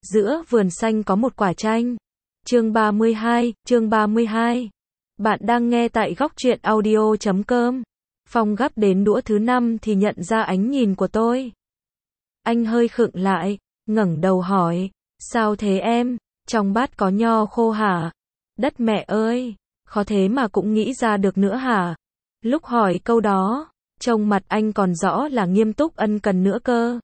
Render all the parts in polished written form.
Giữa vườn xanh có một quả chanh. Chương 32. Bạn đang nghe tại góc truyện audio.com. Phong gắp đến đũa thứ 5 thì nhận ra ánh nhìn của tôi. Anh hơi khựng lại, ngẩng đầu hỏi, sao thế em, trong bát có nho khô hả? Đất mẹ ơi, khó thế mà cũng nghĩ ra được nữa hả? Lúc hỏi câu đó, trông mặt anh còn rõ là nghiêm túc ân cần nữa cơ.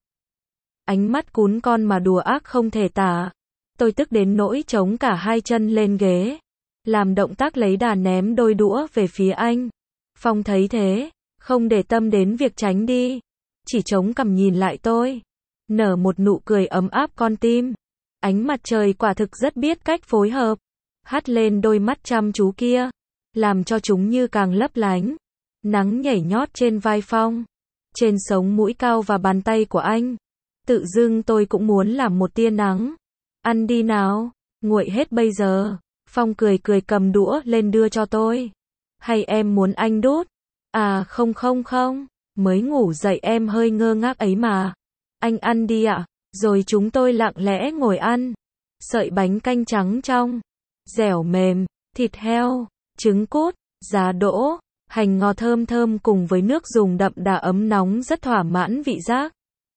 Ánh mắt cún con mà đùa ác không thể tả. Tôi tức đến nỗi chống cả hai chân lên ghế, làm động tác lấy đà ném đôi đũa về phía anh. Phong thấy thế, không để tâm đến việc tránh đi, chỉ chống cằm nhìn lại tôi, nở một nụ cười ấm áp con tim. Ánh mặt trời quả thực rất biết cách phối hợp, hắt lên đôi mắt chăm chú kia, làm cho chúng như càng lấp lánh. Nắng nhảy nhót trên vai Phong, trên sống mũi cao và bàn tay của anh. Tự dưng tôi cũng muốn làm một tia nắng. Ăn đi nào, nguội hết bây giờ. Phong cười cầm đũa lên đưa cho tôi. Hay em muốn anh đút? À không, mới ngủ dậy em hơi ngơ ngác ấy mà. Anh ăn đi ạ. Rồi chúng tôi lặng lẽ ngồi ăn. Sợi bánh canh trắng trong, dẻo mềm, thịt heo, trứng cút, giá đỗ, hành ngò thơm thơm cùng với nước dùng đậm đà ấm nóng rất thỏa mãn vị giác.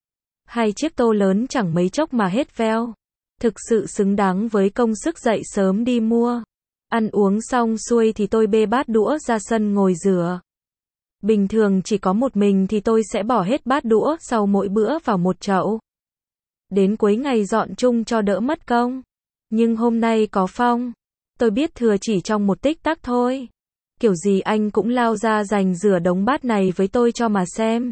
Hai chiếc tô lớn chẳng mấy chốc mà hết veo. Thực sự xứng đáng với công sức dậy sớm đi mua. Ăn uống xong xuôi thì tôi bê bát đũa ra sân ngồi rửa. Bình thường chỉ có một mình thì tôi sẽ bỏ hết bát đũa sau mỗi bữa vào một chậu. Đến cuối ngày dọn chung cho đỡ mất công. Nhưng hôm nay có Phong, tôi biết thừa chỉ trong một tích tắc thôi. Kiểu gì anh cũng lao ra giành rửa đống bát này với tôi cho mà xem.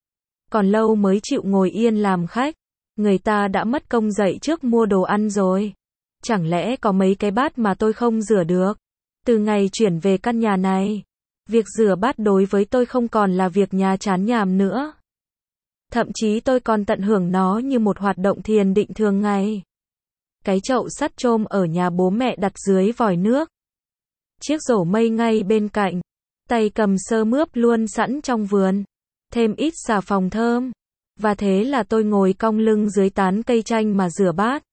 Còn lâu mới chịu ngồi yên làm khách. Người ta đã mất công dậy trước mua đồ ăn rồi. Chẳng lẽ có mấy cái bát mà tôi không rửa được? Từ ngày chuyển về căn nhà này, việc rửa bát đối với tôi không còn là việc nhà chán nhàm nữa. Thậm chí tôi còn tận hưởng nó như một hoạt động thiền định thường ngày. Cái chậu sắt chôm ở nhà bố mẹ đặt dưới vòi nước. Chiếc rổ mây ngay bên cạnh. Tay cầm sơ mướp luôn sẵn trong vườn. Thêm ít xà phòng thơm. Và thế là tôi ngồi cong lưng dưới tán cây chanh mà rửa bát.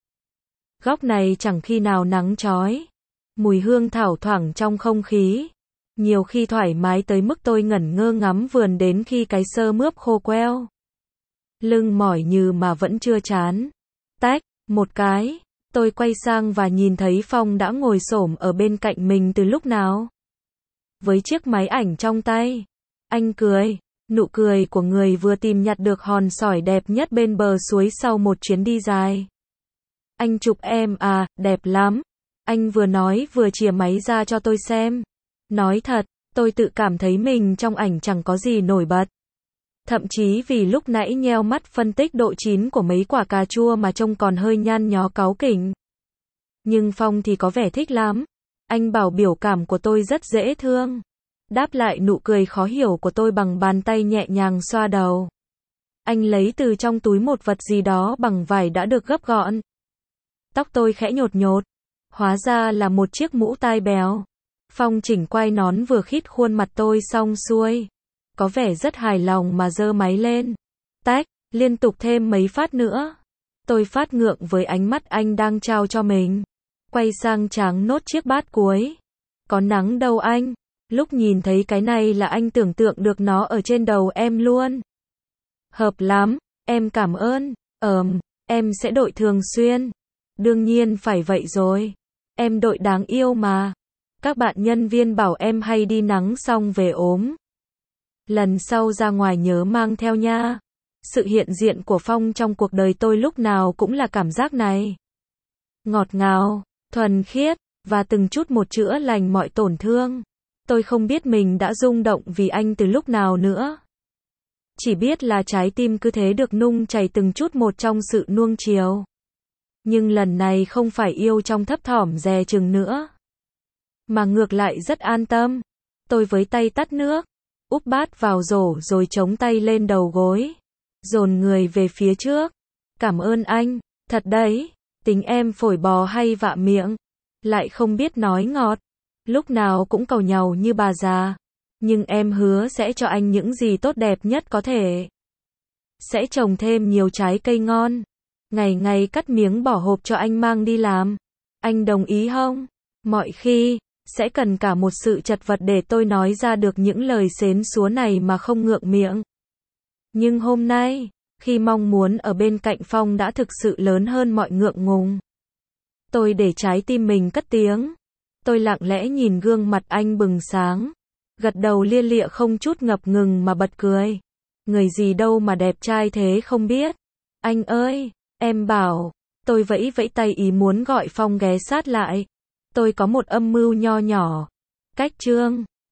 Góc này chẳng khi nào nắng chói. Mùi hương thảo thoảng trong không khí. Nhiều khi thoải mái tới mức tôi ngẩn ngơ ngắm vườn đến khi cái sơ mướp khô queo. Lưng mỏi như mà vẫn chưa chán. Tách, một cái. Tôi quay sang và nhìn thấy Phong đã ngồi xổm ở bên cạnh mình từ lúc nào. Với chiếc máy ảnh trong tay. Anh cười. Nụ cười của người vừa tìm nhặt được hòn sỏi đẹp nhất bên bờ suối sau một chuyến đi dài. Anh chụp em à, đẹp lắm. Anh vừa nói vừa chìa máy ra cho tôi xem. Nói thật, tôi tự cảm thấy mình trong ảnh chẳng có gì nổi bật. Thậm chí vì lúc nãy nheo mắt phân tích độ chín của mấy quả cà chua mà trông còn hơi nhăn nhó cáu kỉnh. Nhưng Phong thì có vẻ thích lắm. Anh bảo biểu cảm của tôi rất dễ thương. Đáp lại nụ cười khó hiểu của tôi bằng bàn tay nhẹ nhàng xoa đầu. Anh lấy từ trong túi một vật gì đó bằng vải đã được gấp gọn. Tóc tôi khẽ nhột nhột. Hóa ra là một chiếc mũ tai bèo. Phong chỉnh quai nón vừa khít khuôn mặt tôi xong xuôi. Có vẻ rất hài lòng mà giơ máy lên. Tách, liên tục thêm mấy phát nữa. Tôi phát ngượng với ánh mắt anh đang trao cho mình. Quay sang tráng nốt chiếc bát cuối. Có nắng đâu anh. Lúc nhìn thấy cái này là anh tưởng tượng được nó ở trên đầu em luôn. Hợp lắm, em cảm ơn. Em sẽ đội thường xuyên. Đương nhiên phải vậy rồi. Em đội đáng yêu mà. Các bạn nhân viên bảo em hay đi nắng xong về ốm. Lần sau ra ngoài nhớ mang theo nha. Sự hiện diện của Phong trong cuộc đời tôi lúc nào cũng là cảm giác này. Ngọt ngào, thuần khiết, và từng chút một chữa lành mọi tổn thương. Tôi không biết mình đã rung động vì anh từ lúc nào nữa. Chỉ biết là trái tim cứ thế được nung chảy từng chút một trong sự nuông chiều. Nhưng lần này không phải yêu trong thấp thỏm dè chừng nữa. Mà ngược lại rất an tâm. Tôi với tay tắt nước, úp bát vào rổ rồi chống tay lên đầu gối. Dồn người về phía trước. Cảm ơn anh, thật đấy. Tính em phổi bò hay vạ miệng. Lại không biết nói ngọt. Lúc nào cũng càu nhàu như bà già. Nhưng em hứa sẽ cho anh những gì tốt đẹp nhất có thể. Sẽ trồng thêm nhiều trái cây ngon. Ngày ngày cắt miếng bỏ hộp cho anh mang đi làm. Anh đồng ý không? Mọi khi, sẽ cần cả một sự chật vật để tôi nói ra được những lời xến xúa này mà không ngượng miệng. Nhưng hôm nay, khi mong muốn ở bên cạnh Phong đã thực sự lớn hơn mọi ngượng ngùng, tôi để trái tim mình cất tiếng. Tôi lặng lẽ nhìn gương mặt anh bừng sáng, gật đầu lia lịa không chút ngập ngừng mà bật cười. Người gì đâu mà đẹp trai thế không biết. Anh ơi, em bảo. Tôi vẫy vẫy tay ý muốn gọi Phong ghé sát lại. Tôi có một âm mưu nho nhỏ. Cách Trương.